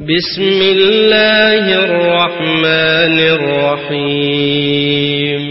بسم الله الرحمن الرحيم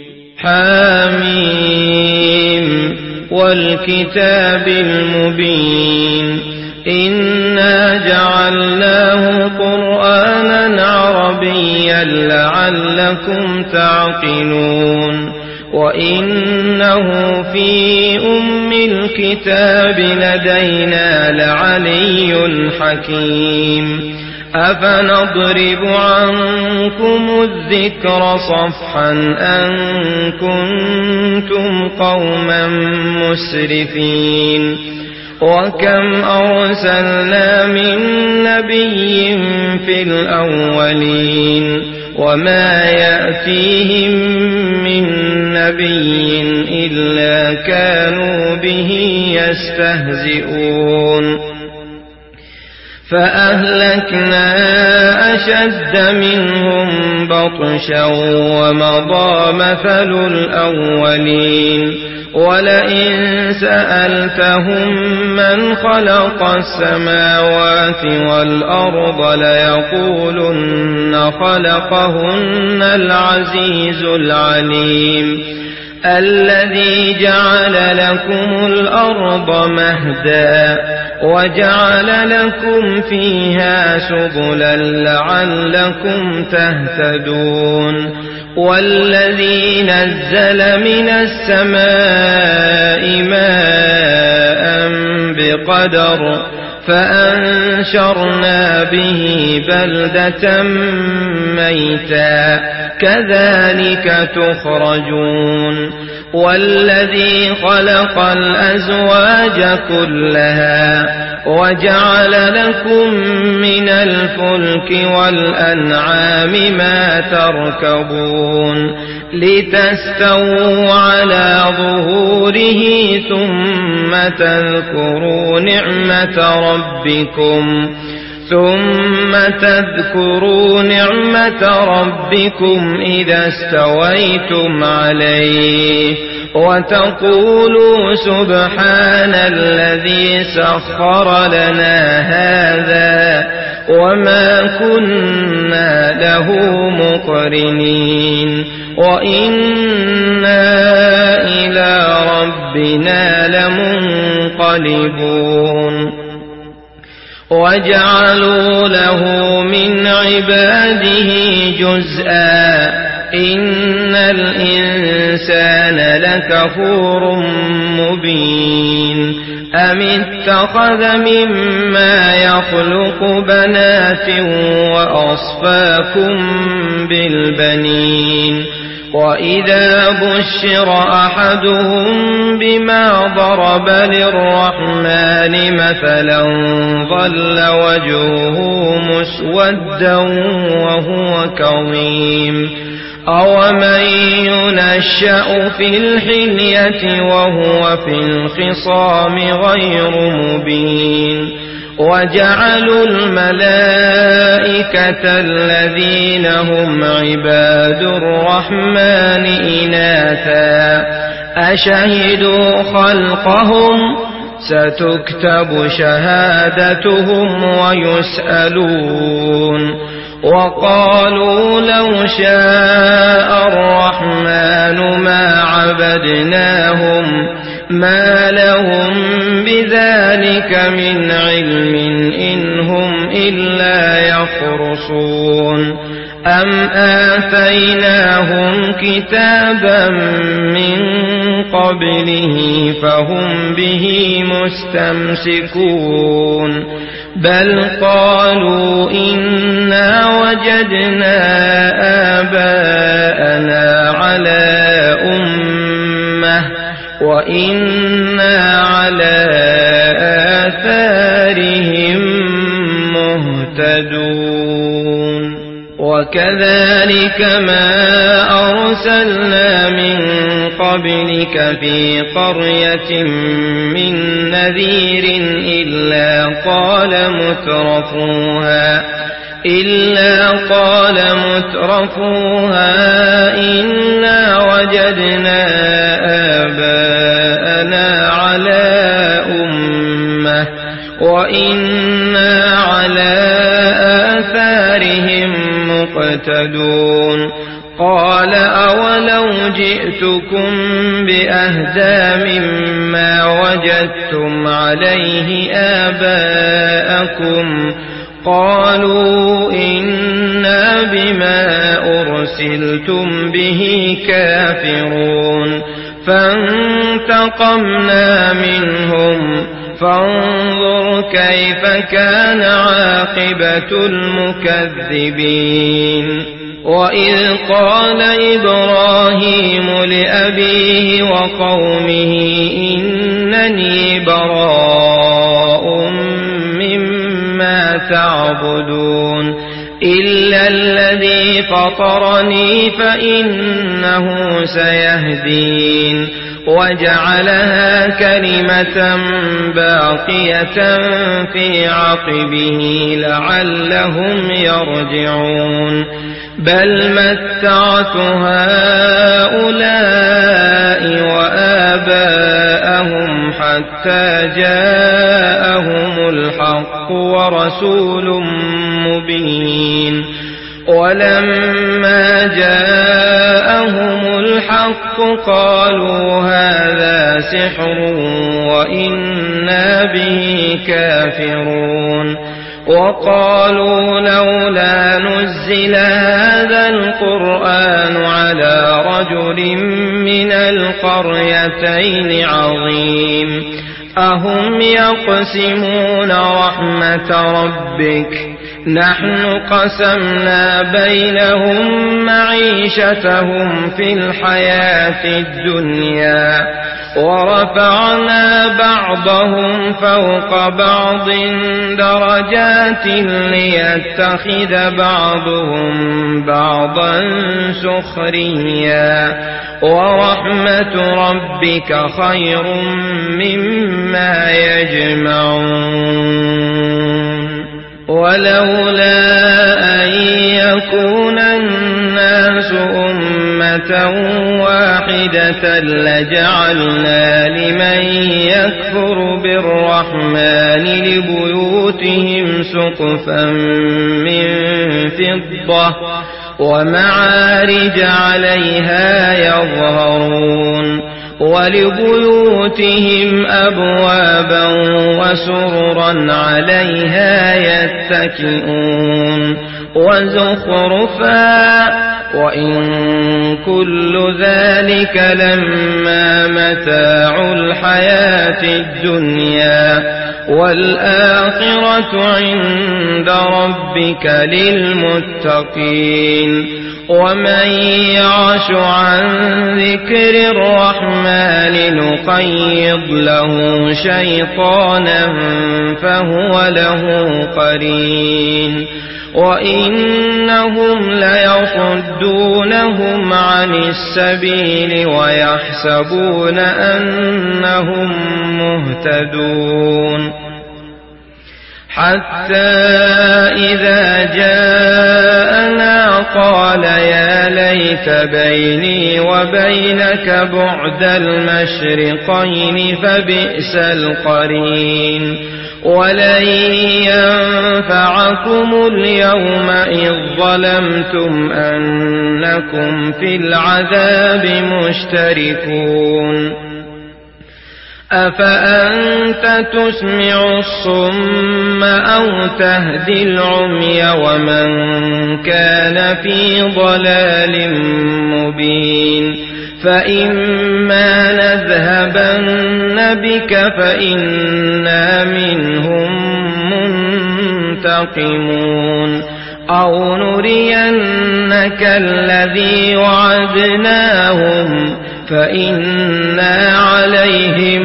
حاميم والكتاب المبين إنا جعلناه قرآنا عربيا لعلكم تعقلون وإنه في أم الكتاب لدينا لعلي حكيم أفنضرب عنكم الذكر صفحا أن كنتم قوما مسرفين وكم أرسلنا من نبي في الأولين وما يأتيهم من نبي إلا كانوا به يستهزئون فأهلكنا أشد منهم بطشا ومضى مثل الأولين ولئن سألتهم من خلق السماوات والأرض ليقولن خلقهن العزيز العليم الذي جعل لكم الأرض مهدا وجعل لكم فيها سبلا لعلكم تهتدون والذي نزل من السماء ماء بقدر فأنشرنا به بلدة ميتا كذلك تخرجون والذي خلق الأزواج كلها وجعل لكم من الفلك والأنعام ما تركبون لتستووا على ظهوره ثم تذكروا نعمة ربكم إذا استويتم عليه وتقولوا سبحان الذي سخر لنا هذا وما كنا له مقرنين وإنا إلى ربنا لمنقلبون وجعلوا له من عباده جزءا إن الإنسان لكفور مبين أم اتخذ مما يخلق بنات وأصفاكم بالبنين وإذا بشر أحدهم بما ضرب للرحمن مثلا ظل وجهه مسودا وهو كظيم أومن ينشأ في الحلية وهو في الخصام غير مبين وجعلوا الملائكة الذين هم عباد الرحمن إناثا أشهدوا خلقهم ستكتب شهادتهم ويسألون وقالوا لو شاء الرحمن ما عبدناهم ما لهم بذلك من علم إن هم إلا يخرصون أم آتيناهم كتابا من قبله فهم به مستمسكون بل قالوا إنا وجدنا آباءنا على أمة وإنا على آثارهم مهتدون وكذلك ما أرسلنا من قبلك في قرية من نذير إلا قال مترفوها إنا وجدنا آباءنا على أمة وإنا على مهتدون قال أولو جئتكم بأهدى مما وجدتم عليه آباءكم قالوا إنا بما أرسلتم به كافرون فانتقمنا منهم فانظر كيف كان عاقبة المكذبين وإذ قال إبراهيم لأبيه وقومه إنني براء مما تعبدون إلا الذي فطرني فإنه سيهدين وجعلها كلمة باقية في عقبه لعلهم يرجعون بل متعت هؤلاء وآباءهم حتى جاءهم الحق ورسول مبين ولما جاءهم الحق قالوا هذا سحر وإنا به كافرون وقالوا لولا نزل هذا القرآن على رجل من القريتين عظيم أهم يقسمون رحمة ربك نحن قسمنا بينهم معيشتهم في الحياة الدنيا ورفعنا بعضهم فوق بعض درجات ليتخذ بعضهم بعضا سخريا ورحمة ربك خير مما يجمعون ولولا أن يكون الناس أمة واحدة لجعلنا لمن يكفر بالرحمن لبيوتهم سقفا من فضة ومعارج عليها يظهرون ولبيوتهم أبوابا وسررا عليها يتكئون وزخرفا وإن كل ذلك لما متاع الحياة الدنيا والآخرة عند ربك للمتقين ومن يعش عن ذكر الرحمن نقيض له شيطانا فهو له قرين وإنهم ليصدونهم عن السبيل ويحسبون أنهم مهتدون حتى إذا جاءنا قال يا ليت بيني وبينك بعد المشرقين فبئس القرين ولن ينفعكم اليوم إذ ظلمتم أنكم في العذاب مشتركون أفأنت تسمع الصم أو تهدي العمي ومن كان في ضلال مبين فإما نذهبن بك فإنا منهم منتقمون أو نرينك الذي وعدناهم فإنا عليهم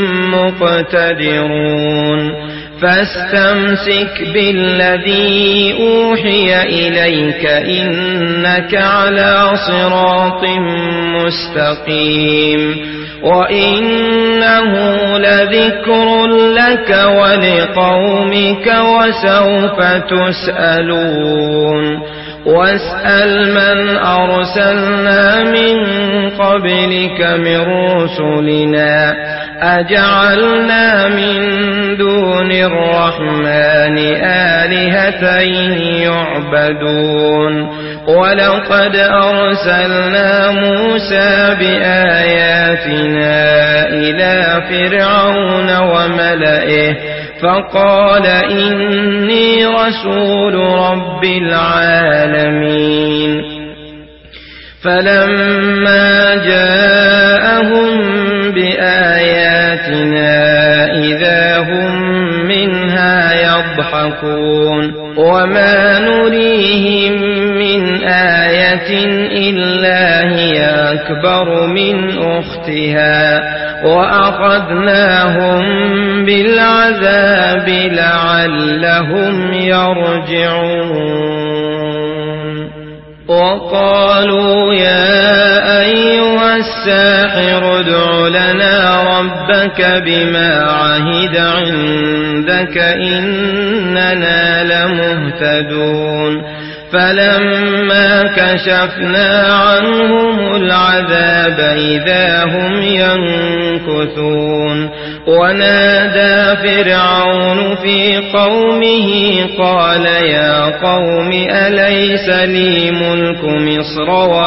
مقتدرون فاستمسك بالذي أوحي إليك إنك على صراط مستقيم وإنه لذكر لك ولقومك وسوف تسألون واسأل من أرسلنا من قبلك من رسلنا أجعلنا من دون الرحمن آلهة يعبدون ولقد أرسلنا موسى بآياتنا إلى فرعون وملئه فقال إني رسول رب العالمين فلما جاءهم بآياتنا إذا هم منها يضحكون وما نريهم من آية إلا هي أكبر من أختها وأخذناهم بالعذاب لعلهم يرجعون وقالوا يا أيها الساحر ادع لنا ربك بما عهد عندك إننا لمهتدون فلما كشفنا عنهم العذاب إذا هم ينكثون ونادى فرعون في قومه قال يا قوم أليس لي ملك مصر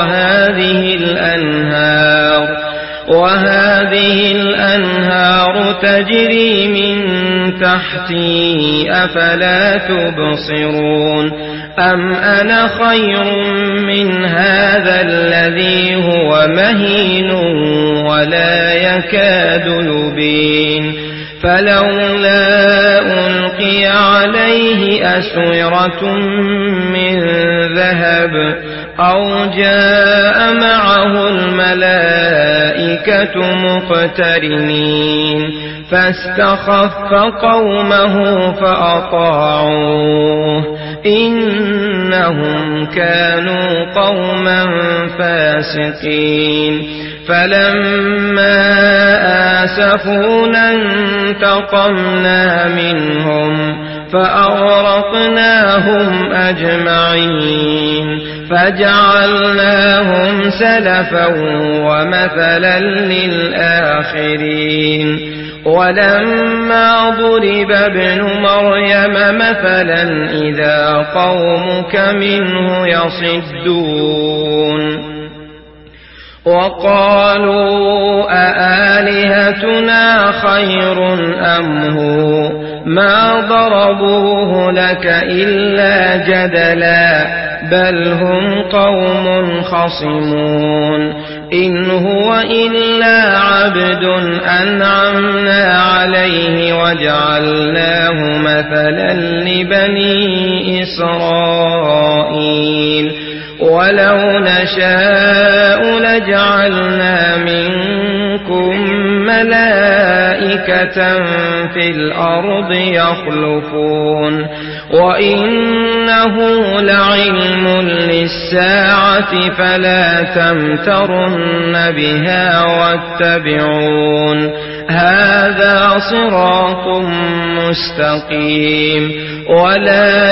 وهذه الأنهار تجري من تحتي أفلا تبصرون أم أنا خير من هذا الذي هو مهين ولا يكاد يبين فلولا ألقي عليه أسورة من ذهب أو جاء معه الملائكة مقترنين فاستخف قومه فأطاعوه إنهم كانوا قوما فاسقين فلما آسفونا انتقمنا منهم فأغرقناهم أجمعين فجعلناهم سلفا ومثلا للآخرين ولما ضرب ابن مريم مثلا إذا قومك منه يصدون وقالوا أآلهتنا خير أم هو ما ضربوه لك إلا جدلا بل هم قوم خصمون إن هو إلا عبد أنعمنا عليه وجعلناه مثلا لبني إسرائيل ولو نشاء لجعلنا منكم ملائكة في الأرض يخلفون وإنه لعلم للساعة فلا تمترن بها واتبعون هذا صراط مستقيم ولا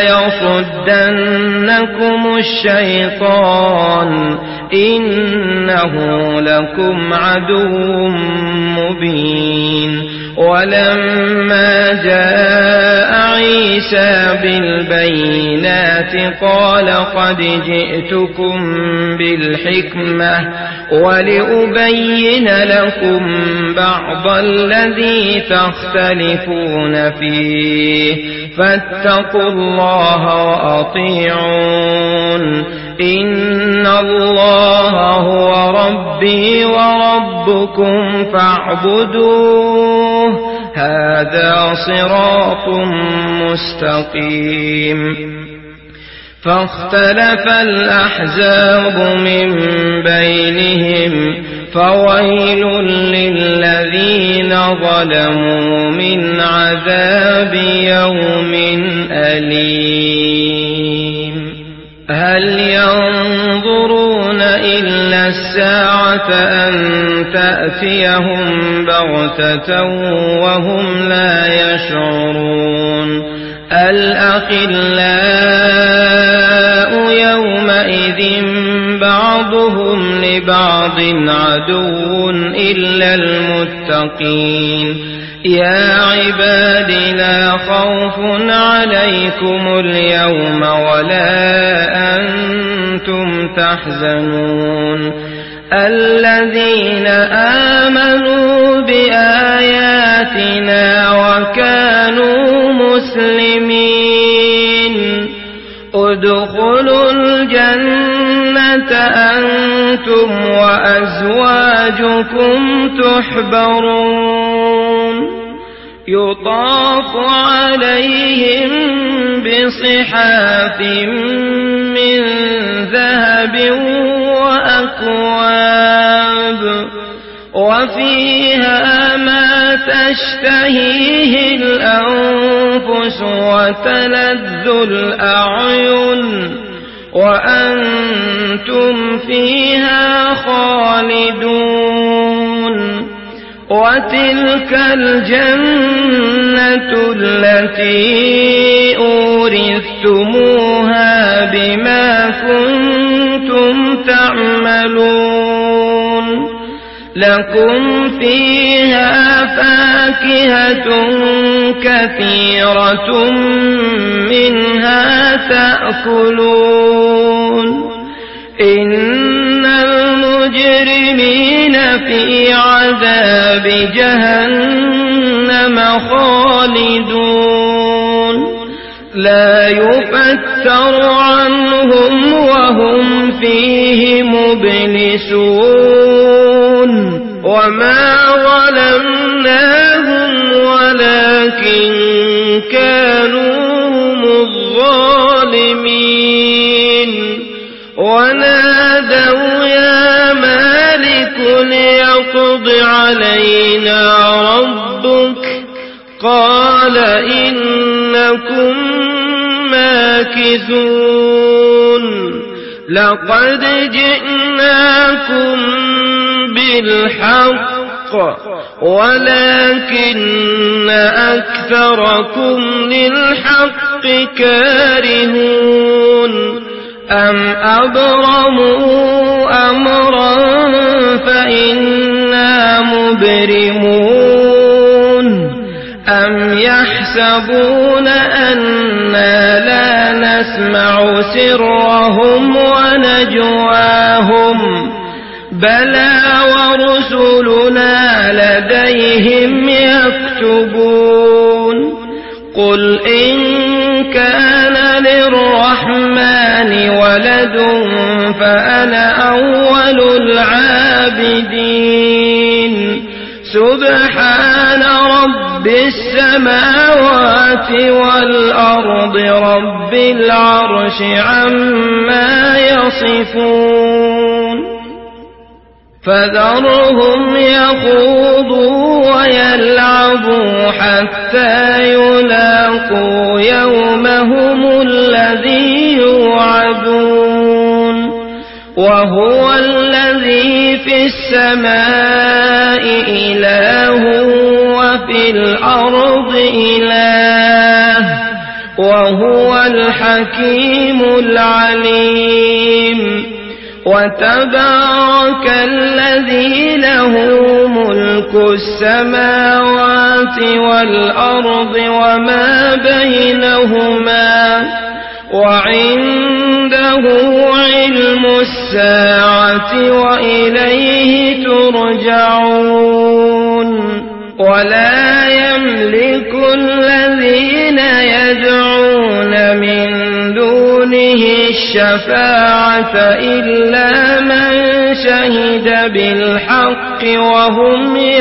يصدنكم الشيطان إنه لكم عدو مبين ولما جاء عيسى بالبينات قال قد جئتكم بالحكمة ولأبين لكم بعض الذي تختلفون فيه فاتقوا الله وأطيعون إن الله هو ربي وربكم فاعبدوه هذا صراط مستقيم فاختلف الأحزاب من بينهم فويل للذين ظلموا من عذاب يوم أليم هل ينظرون إلا الساعة أن تأتيهم بغتة وهم لا يشعرون الأخلاء يومئذ بعضهم لبعض عدو إلا المتقين المتقين يا عباد لا خوف عليكم اليوم ولا أنتم تحزنون الذين آمنوا بآياتنا وكانوا مسلمين ادخلوا الجنة أنتم وأزواجكم تحبرون يطاف عليهم بصحاف من ذهب وأكواب وفيها ما تشتهيه الأنفس وتلذ الأعين وأنتم فيها خالدون وتلك الجنة التي أورثتموها بما كنتم تعملون لكم فيها فاكهة كثيرة منها تأكلون إن المجرمين في عذاب جهنم خالدون لا يفتر عنهم وهم فيه مبلسون وما ظلمناهم ولكن كانوا هم الظالمين ونادوا يا مالك ليقض علينا ربك قال إنكم ماكثون لقد جئناكم بالحق ولكن أكثركم للحق كارهون أم أبرموا أمرا فإنا مبرمون أم يحسبون أنا لا نسمع سرهم ونجواهم بلى ورسلنا لديهم يكتبون قل إن كان للرحمن ولد فأنا أول العابدين سبحان رب السماوات والأرض رب العرش عما يصفون فذرهم يخوضوا ويلعبوا حتى يلاقوا يومهم الذي يوعدون وهو الذي في السماء إله وفي الأرض إله وهو الحكيم العليم وتبارك الذي له ملك السماوات والأرض وما بينهما وعنده علم الساعة وإليه ترجعون ولا يملك الذين يدعون من دونه الشفاعة إلا من شهد بالحق وهم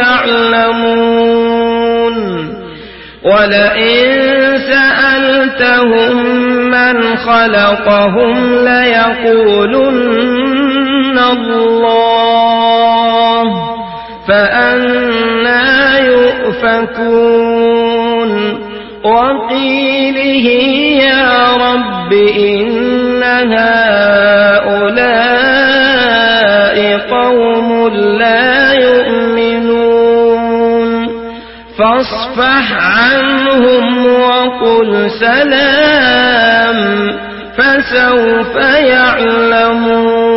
يعلمون ولئن سألتهم من خلقهم ليقولن الله فأنى يؤفكون وقيله يا رب إن هؤلاء قوم لا يؤمنون فاصفح عنهم وقل سلام فسوف يعلمون